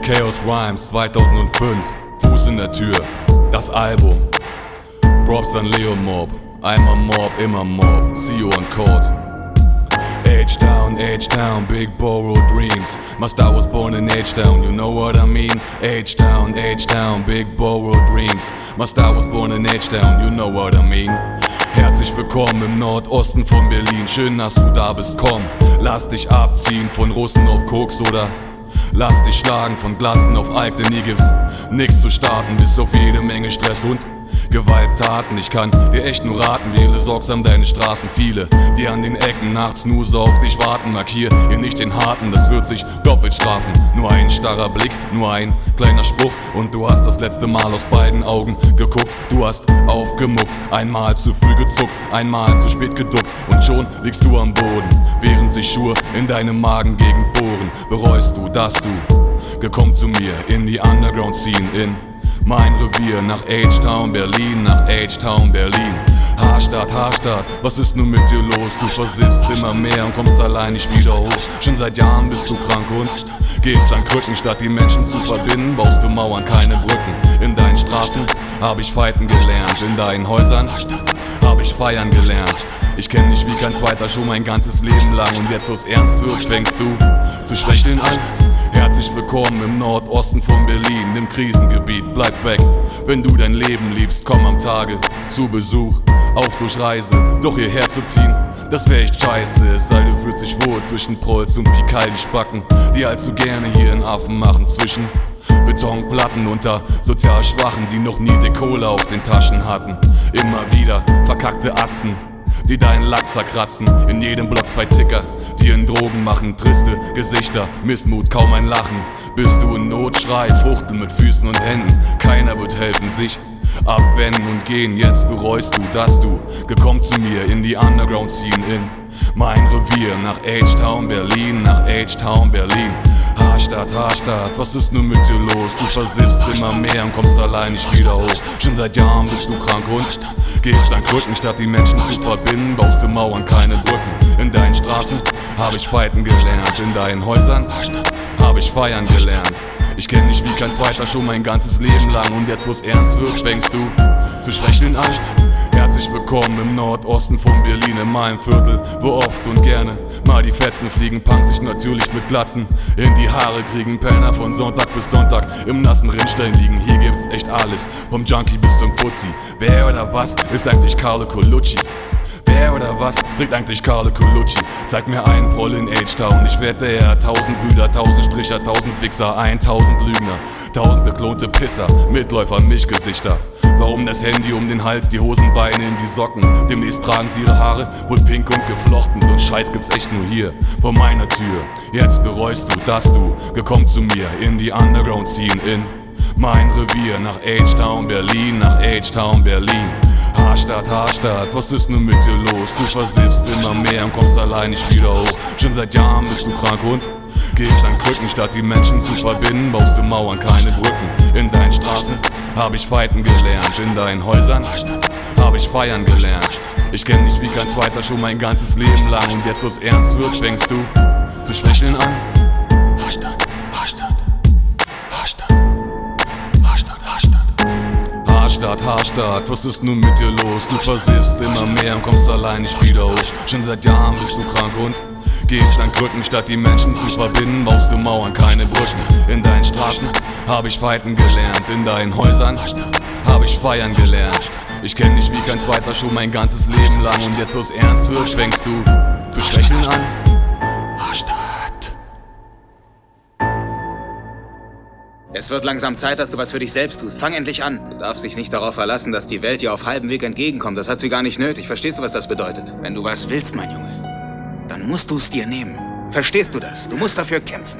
Chaos Rhymes 2005, Fuß in der Tür, das Album. Props an Leo Mob, einmal Mob, immer Mob, see you on court. H-Town, big borrowed dreams. My star was born in H-Town, you know what I mean? H-Town, big borrowed dreams. My star was born in H-Town, you know what I mean? Herzlich willkommen im Nordosten von Berlin. Schön, dass du da bist, komm. Lass dich abziehen von Russen auf Koks oder lass dich schlagen von Glatzen auf Alk, denn hier gibt's nix zu starten, bis auf jede Menge Stress und Gewalttaten. Ich kann dir echt nur raten, wähle sorgsam deine Straßen. Viele, die an den Ecken nachts nur so auf dich warten. Markier hier nicht den Harten, das wird sich doppelt strafen. Nur ein starrer Blick, nur ein kleiner Spruch und du hast das letzte Mal aus beiden Augen geguckt. Du hast aufgemuckt, einmal zu früh gezuckt, einmal zu spät geduckt und schon liegst du am Boden, während sich Schuhe in deinem Magen gegen bohren. Bereust du, dass du gekommen zu mir in die Underground-Scene, in mein Revier, nach H-Town Berlin, nach H-Town Berlin. Haarstadt, was ist nun mit dir los? Du versiffst immer mehr und kommst allein nicht wieder hoch. Schon seit Jahren bist du krank und gehst an Krücken. Statt die Menschen zu verbinden, baust du Mauern, keine Brücken. In deinen Straßen hab ich fighten gelernt, in deinen Häusern hab ich feiern gelernt. Ich kenn dich wie kein zweiter schon mein ganzes Leben lang und jetzt wo's ernst wird, fängst du zu schwächeln an. Herzlich willkommen im Nordosten von Berlin, im Krisengebiet, bleib weg. Wenn du dein Leben liebst, komm am Tage zu Besuch, auf Durchreise, doch hierher zu ziehen, das wär echt scheiße. Es sei, du fühlst dich wohl zwischen Prolz und Pikal, die Spacken, die allzu gerne hier einen Affen machen. Zwischen Betonplatten unter sozial Schwachen, die noch nie die Kohle auf den Taschen hatten. Immer wieder verkackte Atzen, die deinen Lack zerkratzen. In jedem Block zwei Ticker, die in Drogen machen. Triste Gesichter, Missmut, kaum ein Lachen. Bist du in Notschrei, fuchteln mit Füßen und Händen. Keiner wird helfen, sich abwenden und gehen. Jetzt bereust du, dass du gekommen zu mir in die Underground-Scene, in mein Revier, nach H-Town Berlin, nach H-Town Berlin. Haarstadt, was ist nun mit dir los? Du versiffst immer mehr und kommst allein nicht wieder hoch. Schon seit Jahren bist du krank und gehst an Krücken. Statt die Menschen zu verbinden, baust du Mauern, keine Brücken. In deinen Straßen hab ich fighten gelernt, in deinen Häusern hab ich feiern gelernt. Ich kenn dich wie kein zweiter schon mein ganzes Leben lang und jetzt wo's ernst wird, fängst du zu schwächeln an. Herzlich willkommen im Nordosten von Berlin, in meinem Viertel, wo oft und gerne mal die Fetzen fliegen. Punks sich natürlich mit Glatzen in die Haare kriegen. Penner von Sonntag bis Sonntag im nassen Rindstein liegen. Hier gibt's echt alles, vom Junkie bis zum Fuzzi. Wer oder was ist eigentlich Carlo Colucci? Wer oder was trägt eigentlich Carlo Colucci? Zeig mir einen Proll in H-Town, ich wette er hat 1000 Brüder, 1000 Stricher, 1000 Fixer, 1000 Lügner, 1000 geklonte Pisser, Mitläufer, Mischgesichter. Warum das Handy um den Hals, die Hosenbeine in die Socken? Demnächst tragen sie ihre Haare wohl pink und geflochten. So'n Scheiß gibt's echt nur hier, vor meiner Tür. Jetzt bereust du, dass du gekommen zu mir in die Underground-Scene, in mein Revier, nach H-Town Berlin, nach H-Town Berlin. Haarstadt, was ist nun mit dir los? Du versiffst immer mehr und kommst allein nicht wieder hoch. Schon seit Jahren bist du krank und gehst an Krücken. Statt die Menschen zu verbinden, baust du Mauern, keine Brücken. In deinen Straßen hab ich fighten gelernt, in deinen Häusern hab ich feiern gelernt. Ich kenn dich wie kein zweiter schon mein ganzes Leben lang und jetzt wo's ernst wird, fängst du zu schwächeln an. Haarstadt, was ist nun mit dir los? Du versiffst immer mehr und kommst allein nicht wieder hoch. Schon seit Jahren bist du krank und gehst an Krücken. Statt die Menschen zu verbinden, baust du Mauern, keine Brücken. In deinen Straßen hab ich fighten gelernt, in deinen Häusern hab ich feiern gelernt. Ich kenn dich wie kein zweiter schon mein ganzes Leben lang und jetzt wo's ernst wird, fängst du zu schwächeln an. Es wird langsam Zeit, dass du was für dich selbst tust. Fang endlich an. Du darfst dich nicht darauf verlassen, dass die Welt dir auf halbem Weg entgegenkommt. Das hat sie gar nicht nötig. Verstehst du, was das bedeutet? Wenn du was willst, mein Junge, dann musst du es dir nehmen. Verstehst du das? Du musst dafür kämpfen.